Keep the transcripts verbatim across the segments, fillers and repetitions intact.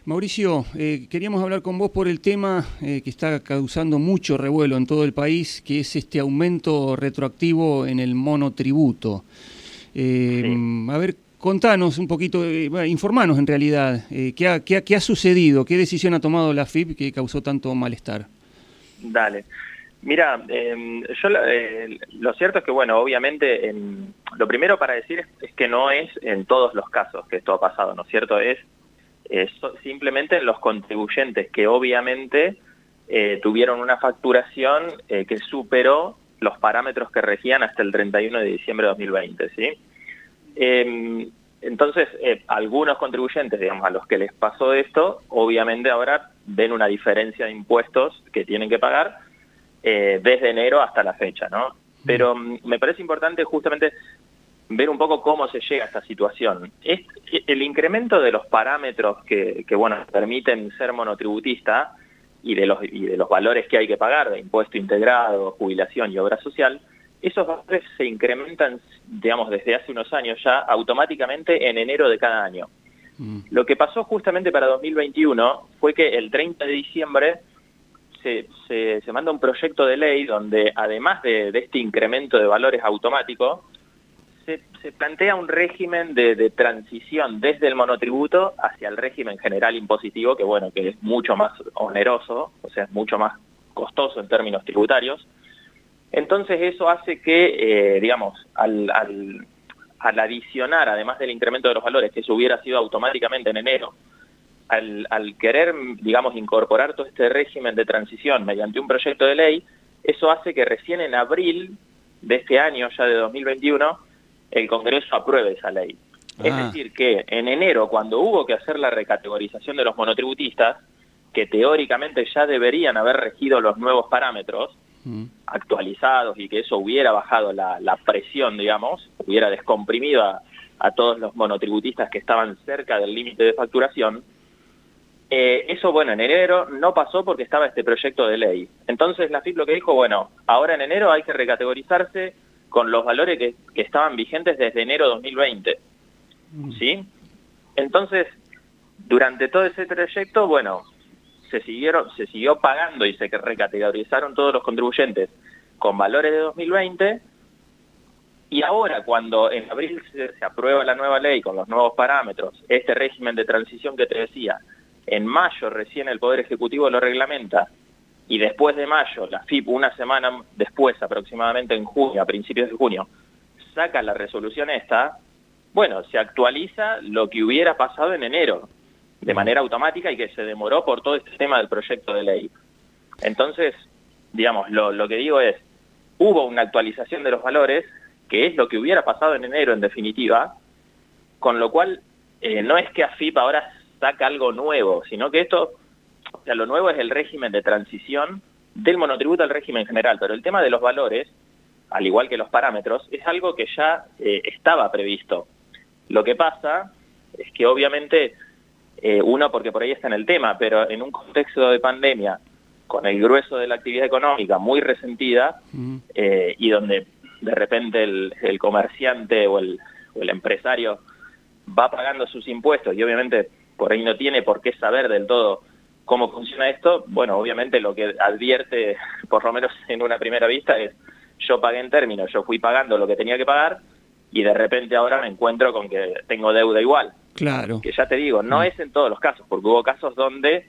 Mauricio, eh, queríamos hablar con vos por el tema eh, que está causando mucho revuelo en todo el país, que es este aumento retroactivo en el monotributo. Eh, Sí, a ver, contanos un poquito, eh, bueno, informanos en realidad, eh, ¿qué, ha, qué, ha, ¿qué ha sucedido? ¿Qué decisión ha tomado la F I P que causó tanto malestar? dale. Mira, eh, yo eh, lo cierto es que, bueno, obviamente, en, lo primero para decir es, es que no es en todos los casos que esto ha pasado, ¿no es cierto? Es, es simplemente en los contribuyentes que obviamente eh, tuvieron una facturación eh, que superó los parámetros que regían hasta el treinta y uno de diciembre de dos mil veinte, ¿sí? Eh, entonces, eh, algunos contribuyentes, digamos, a los que les pasó esto, obviamente ahora ven una diferencia de impuestos que tienen que pagar eh, desde enero hasta la fecha, ¿no? Pero um, me parece importante justamente ver un poco cómo se llega a esta situación. Es, el incremento de los parámetros que, que bueno, permiten ser monotributista y de los y de los valores que hay que pagar de impuesto integrado, jubilación y obra social, esos valores se incrementan, digamos, desde hace unos años ya, automáticamente en enero de cada año. Mm. Lo que pasó justamente para dos mil veintiuno fue que el treinta de diciembre se, se, se manda un proyecto de ley donde, además de, de este incremento de valores automático, se, se plantea un régimen de, de transición desde el monotributo hacia el régimen general impositivo, que bueno, que es mucho más oneroso, o sea, es mucho más costoso en términos tributarios. Entonces eso hace que, eh, digamos, al, al, al adicionar, además del incremento de los valores, que eso hubiera sido automáticamente en enero, al, al querer, digamos, incorporar todo este régimen de transición mediante un proyecto de ley, eso hace que recién en abril de este año, ya de dos mil veintiuno, el Congreso apruebe esa ley. Ah. Es decir, que en enero, cuando hubo que hacer la recategorización de los monotributistas, que teóricamente ya deberían haber regido los nuevos parámetros, actualizados y que eso hubiera bajado la, la presión, digamos, hubiera descomprimido a, a todos los monotributistas que estaban cerca del límite de facturación, eh, eso, bueno, en enero no pasó porque estaba este proyecto de ley. Entonces la F I P lo que dijo, bueno, ahora en enero hay que recategorizarse con los valores que, que estaban vigentes desde enero de dos mil veinte, ¿sí? Entonces, durante todo ese trayecto, bueno, se siguieron, se siguió pagando y se recategorizaron todos los contribuyentes con valores de dos mil veinte, y ahora cuando en abril se, se aprueba la nueva ley con los nuevos parámetros, este régimen de transición que te decía, en mayo recién el Poder Ejecutivo lo reglamenta, y después de mayo, la F I P una semana después, aproximadamente en junio, a principios de junio, saca la resolución esta, bueno, se actualiza lo que hubiera pasado en enero, de manera automática y que se demoró por todo este tema del proyecto de ley. Entonces, digamos, lo, lo que digo es, hubo una actualización de los valores, que es lo que hubiera pasado en enero en definitiva, con lo cual eh, no es que A F I P ahora saca algo nuevo, sino que esto, o sea, lo nuevo es el régimen de transición del monotributo al régimen general, pero el tema de los valores, al igual que los parámetros, es algo que ya eh, estaba previsto. Lo que pasa es que obviamente Eh, uno, porque por ahí está en el tema, pero en un contexto de pandemia, con el grueso de la actividad económica muy resentida, uh-huh. eh, y donde de repente el, el comerciante o el, o el empresario va pagando sus impuestos y obviamente por ahí no tiene por qué saber del todo cómo funciona esto, bueno, obviamente lo que advierte, por lo menos en una primera vista, es yo pagué en términos, yo fui pagando lo que tenía que pagar y de repente ahora me encuentro con que tengo deuda igual. Claro. Que ya te digo, no es en todos los casos, porque hubo casos donde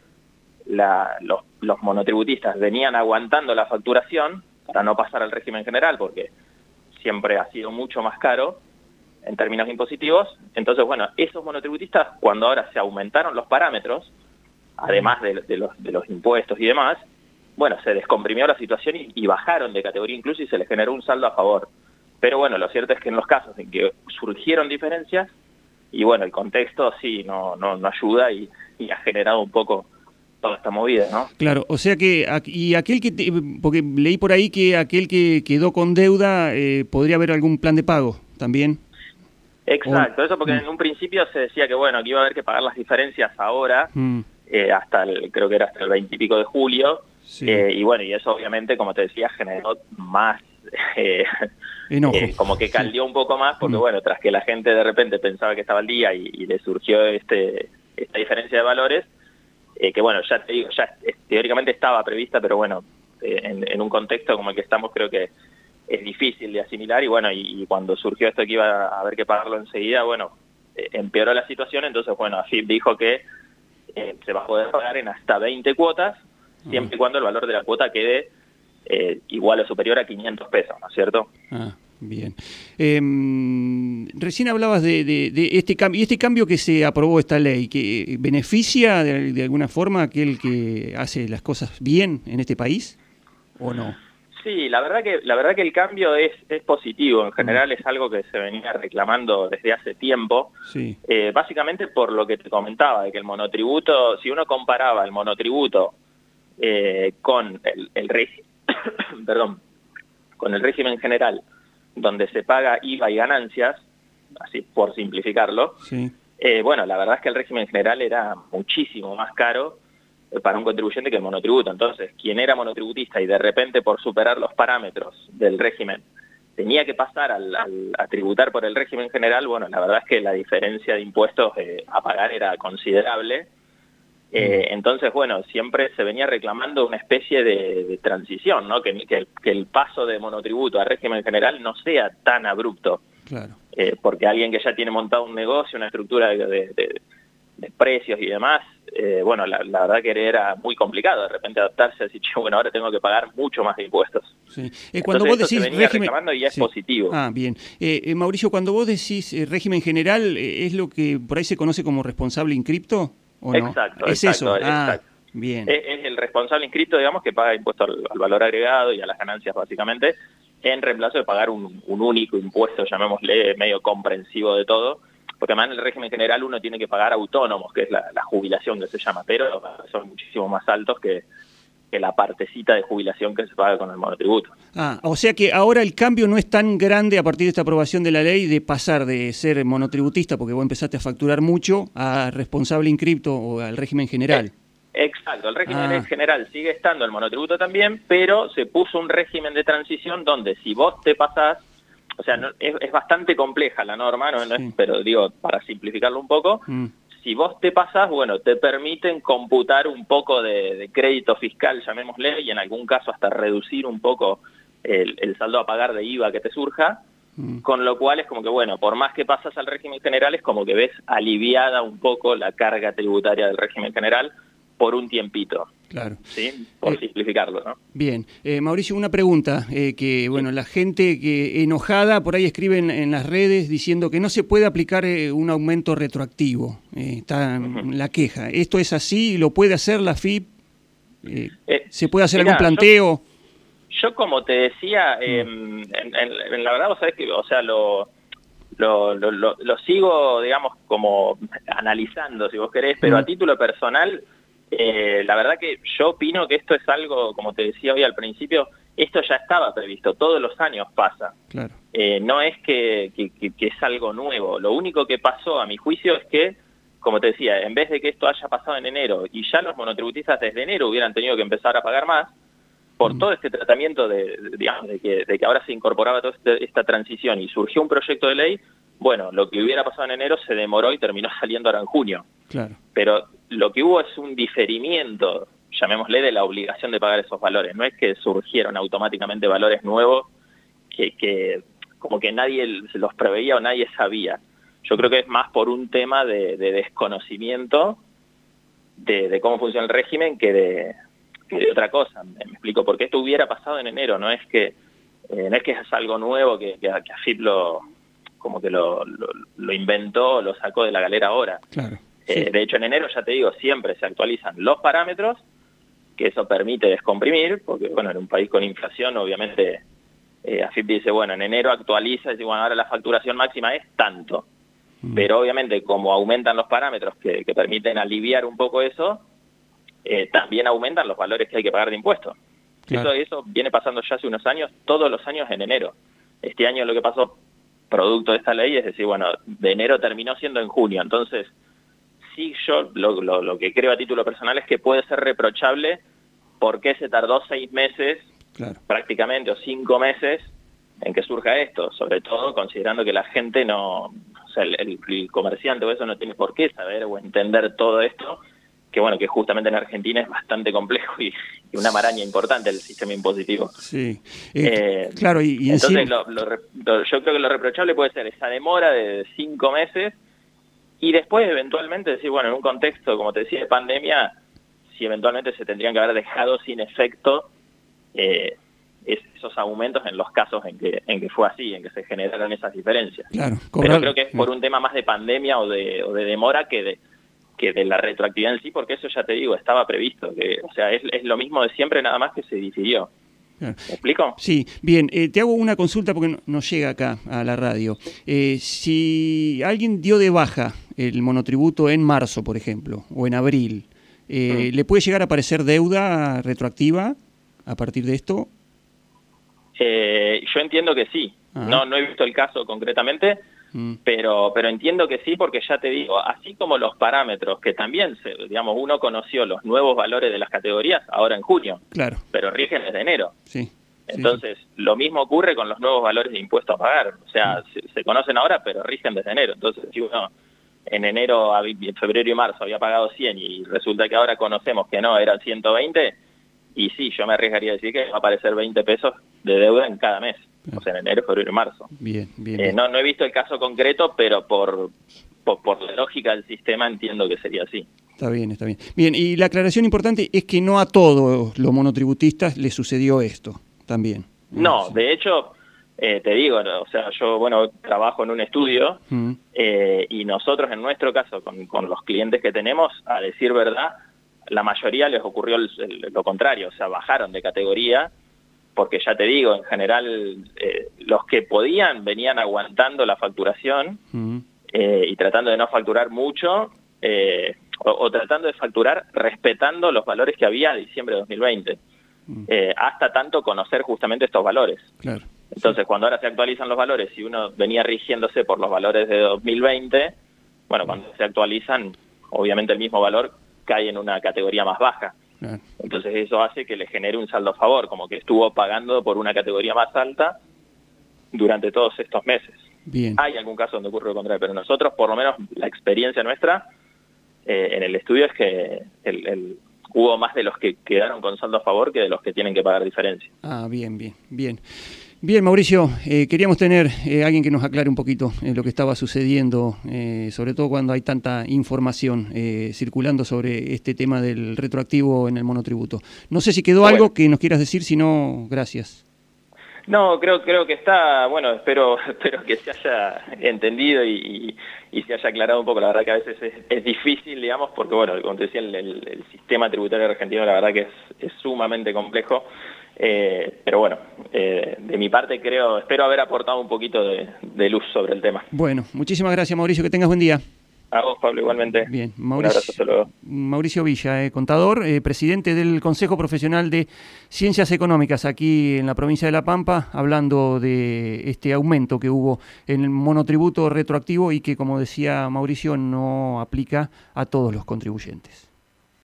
la, los, los monotributistas venían aguantando la facturación para no pasar al régimen general, porque siempre ha sido mucho más caro en términos impositivos. Entonces, bueno, esos monotributistas, cuando ahora se aumentaron los parámetros, además de, de, los, de los impuestos y demás, bueno, se descomprimió la situación y, y bajaron de categoría incluso y se les generó un saldo a favor. Pero bueno, lo cierto es que en los casos en que surgieron diferencias, y bueno, el contexto sí no, no, no ayuda y, y ha generado un poco toda esta movida, ¿no? Claro, o sea que, y aquel que, te, porque leí por ahí que aquel que quedó con deuda, eh, podría haber algún plan de pago también. Exacto, o, eso porque mm. en un principio se decía que bueno, que iba a haber que pagar las diferencias ahora, mm. eh, hasta el, creo que era hasta el veinte y pico de julio, sí. eh, y bueno, y eso obviamente, como te decía, generó más... Eh, eh, como que caldeó sí. un poco más porque mm. bueno, tras que la gente de repente pensaba que estaba al día y, y le surgió este esta diferencia de valores, eh, que bueno, ya te digo, ya eh, teóricamente estaba prevista, pero bueno, eh, en, en un contexto como el que estamos creo que es difícil de asimilar y bueno, y, y cuando surgió esto que iba a haber que pagarlo enseguida, bueno, eh, empeoró la situación, entonces bueno, AFIP dijo que eh, se va a poder pagar en hasta veinte cuotas, siempre y cuando el valor de la cuota quede eh, igual o superior a quinientos pesos, ¿no es cierto? Ah, bien. Eh, recién hablabas de, de, de este cambio, y este cambio que se aprobó esta ley, que beneficia de, de alguna forma a aquel que hace las cosas bien en este país, ¿o no? Sí, la verdad que la verdad que el cambio es, es positivo, en general es algo que se venía reclamando desde hace tiempo, sí. eh, básicamente por lo que te comentaba, de que el monotributo, si uno comparaba el monotributo eh, con el, el régimen, perdón, con el régimen general, donde se paga I V A y ganancias, así por simplificarlo, sí. eh, bueno, la verdad es que el régimen general era muchísimo más caro para un contribuyente que el monotributo. Entonces, quien era monotributista y de repente por superar los parámetros del régimen tenía que pasar al, al, a tributar por el régimen general, bueno, la verdad es que la diferencia de impuestos eh, a pagar era considerable. Eh, entonces, bueno, siempre se venía reclamando una especie de, de transición, ¿no? Que, que, que el paso de monotributo a régimen general no sea tan abrupto. Claro. Eh, porque alguien que ya tiene montado un negocio, una estructura de, de, de, de precios y demás, eh, bueno, la, la verdad que era muy complicado de repente adaptarse a decir, bueno, ahora tengo que pagar mucho más de impuestos. Sí. Eh, cuando Entonces, vos esto decís se venía régimen... reclamando y es sí. positivo. Ah, bien. Eh, eh, Mauricio, cuando vos decís eh, régimen general, eh, ¿es lo que por ahí se conoce como responsable inscripto o no? Exacto, ¿Es exacto, eso? Ah, exacto. bien. Es, es el responsable inscrito, digamos, que paga impuesto al, al valor agregado y a las ganancias, básicamente, en reemplazo de pagar un, un único impuesto, llamémosle medio comprensivo de todo, porque además en el régimen general uno tiene que pagar autónomos, que es la, la jubilación que se llama, pero son muchísimo más altos que, que la partecita de jubilación que se paga con el monotributo. Ah, o sea que ahora el cambio no es tan grande a partir de esta aprobación de la ley de pasar de ser monotributista, porque vos empezaste a facturar mucho, a responsable inscripto o al régimen general. Eh, exacto, el régimen ah. general sigue estando el monotributo también, pero se puso un régimen de transición donde si vos te pasás, o sea, no, es, es bastante compleja la norma, no, no sí. es, pero digo, para simplificarlo un poco, mm. si vos te pasás, bueno, te permiten computar un poco de, de crédito fiscal, llamémosle, y en algún caso hasta reducir un poco el, el saldo a pagar de I V A que te surja, mm. con lo cual es como que, bueno, por más que pasas al régimen general, es como que ves aliviada un poco la carga tributaria del régimen general por un tiempito. Claro. ¿Sí? Por eh, simplificarlo, ¿no? Bien. Eh, Mauricio, una pregunta, eh, que bueno, la gente que enojada por ahí escribe en, en las redes diciendo que no se puede aplicar eh, un aumento retroactivo. Eh, está uh-huh. la queja. ¿Esto es así? ¿Lo puede hacer la F I P? Eh, eh, ¿Se puede hacer mirá, algún planteo? Yo, yo como te decía, eh, en, en, en la verdad vos sabés que, o sea, lo... Lo, lo, lo, lo sigo, digamos, como analizando, si vos querés, pero uh-huh. a título personal... Eh, la verdad que yo opino que esto es algo, como te decía hoy al principio, esto ya estaba previsto, todos los años pasa. Claro. Eh, no es que, que, que, que es algo nuevo, lo único que pasó a mi juicio es que, como te decía, en vez de que esto haya pasado en enero y ya los monotributistas desde enero hubieran tenido que empezar a pagar más, por mm. todo este tratamiento de, de, digamos, de, que, de que ahora se incorporaba toda este, esta transición y surgió un proyecto de ley, bueno, lo que hubiera pasado en enero se demoró y terminó saliendo ahora en junio. Claro. Pero lo que hubo es un diferimiento, llamémosle, de la obligación de pagar esos valores. No es que surgieron automáticamente valores nuevos que, que como que nadie se los preveía o nadie sabía. Yo creo que es más por un tema de, de desconocimiento de, de cómo funciona el régimen que de, que de otra cosa. Me explico, porque esto hubiera pasado en enero, no es que eh, no es que es algo nuevo que, que, que AFIP lo como que lo, lo, lo inventó, lo sacó de la galera ahora. Claro. Eh, sí. De hecho, en enero, ya te digo, siempre se actualizan los parámetros, que eso permite descomprimir, porque, bueno, en un país con inflación, obviamente, eh, AFIP dice, bueno, en enero actualiza, y dice, bueno, ahora la facturación máxima es tanto. Mm. Pero, obviamente, como aumentan los parámetros que, que permiten aliviar un poco eso, eh, también aumentan los valores que hay que pagar de impuestos. Claro. Eso, eso viene pasando ya hace unos años, todos los años en enero. Este año lo que pasó, producto de esta ley, es decir, bueno, de enero terminó siendo en junio, entonces... Sí, yo lo, lo, lo que creo a título personal es que puede ser reprochable porque se tardó seis meses, claro. prácticamente, o cinco meses en que surja esto, sobre todo considerando que la gente no, o sea, el, el comerciante o eso no tiene por qué saber o entender todo esto, que bueno, que justamente en Argentina es bastante complejo y, y una maraña importante el sistema impositivo. Sí, eh, eh, claro, y, y entonces encima... lo, lo, lo, yo creo que lo reprochable puede ser esa demora de cinco meses y después eventualmente decir, bueno, en un contexto, como te decía, de pandemia, si eventualmente se tendrían que haber dejado sin efecto eh, es, esos aumentos en los casos en que en que fue así, en que se generaron esas diferencias. Claro, cobrar, pero creo que es por un tema más de pandemia o de, o de demora que de que de la retroactividad en sí, porque eso ya te digo, estaba previsto, que o sea, es, es lo mismo de siempre, nada más que se difirió. Claro. ¿Me explico? Sí, bien, eh, te hago una consulta porque no, no llega acá a la radio. Eh, si alguien dio de baja el monotributo en marzo, por ejemplo, o en abril, eh, mm. ¿le puede llegar a aparecer deuda retroactiva a partir de esto? Eh, yo entiendo que sí. Ajá. No, no he visto el caso concretamente, Pero, pero entiendo que sí, porque ya te digo, así como los parámetros, que también, se, digamos, uno conoció los nuevos valores de las categorías ahora en junio, claro, pero rigen desde enero. Sí, Entonces, sí. lo mismo ocurre con los nuevos valores de impuesto a pagar. O sea, sí. se, se conocen ahora, pero rigen desde enero. Entonces, si uno en enero, en febrero y marzo había pagado cien y resulta que ahora conocemos que no, eran ciento veinte, y sí, yo me arriesgaría a decir que va a aparecer veinte pesos de deuda en cada mes. O sea, en enero, febrero y marzo. Bien, bien, eh, bien. No, no he visto el caso concreto, pero por, por, por la lógica del sistema entiendo que sería así. Está bien, está bien. Bien, y la aclaración importante es que no a todos los monotributistas les sucedió esto también. No, sí. de hecho, eh, te digo, o sea, yo, bueno, trabajo en un estudio mm. eh, y nosotros en nuestro caso, con, con los clientes que tenemos, a decir verdad, la mayoría les ocurrió el, el, lo contrario, o sea, bajaron de categoría, porque ya te digo, en general, eh, los que podían venían aguantando la facturación uh-huh. eh, y tratando de no facturar mucho, eh, o, o tratando de facturar respetando los valores que había a diciembre de dos mil veinte, uh-huh. eh, hasta tanto conocer justamente estos valores. Claro. Entonces, sí. cuando ahora se actualizan los valores y uno venía rigiéndose por los valores de dos mil veinte, bueno, uh-huh. cuando se actualizan, obviamente el mismo valor cae en una categoría más baja. Claro. Entonces eso hace que le genere un saldo a favor, como que estuvo pagando por una categoría más alta durante todos estos meses. Bien. Hay algún caso donde ocurre lo contrario, pero nosotros, por lo menos la experiencia nuestra eh, en el estudio es que el, el, hubo más de los que quedaron con saldo a favor que de los que tienen que pagar diferencia. Ah, bien, bien, bien. Bien, Mauricio, eh, queríamos tener eh, alguien que nos aclare un poquito eh, lo que estaba sucediendo, eh, sobre todo cuando hay tanta información eh, circulando sobre este tema del retroactivo en el monotributo. No sé si quedó bueno. algo que nos quieras decir, si no, gracias. No, creo creo que está, bueno, espero espero que se haya entendido y, y, y se haya aclarado un poco. La verdad que a veces es, es difícil, digamos, porque, bueno, como te decía, el, el, el sistema tributario argentino la verdad que es, es sumamente complejo. Eh, pero bueno, eh, de mi parte creo, espero haber aportado un poquito de, de luz sobre el tema. Bueno, muchísimas gracias, Mauricio, que tengas buen día. A vos, Pablo, igualmente. Bien, Mauricio, un abrazo, hasta luego. Mauricio Villa, eh, contador, eh, presidente del Consejo Profesional de Ciencias Económicas aquí en la provincia de La Pampa, hablando de este aumento que hubo en el monotributo retroactivo y que, como decía Mauricio, no aplica a todos los contribuyentes.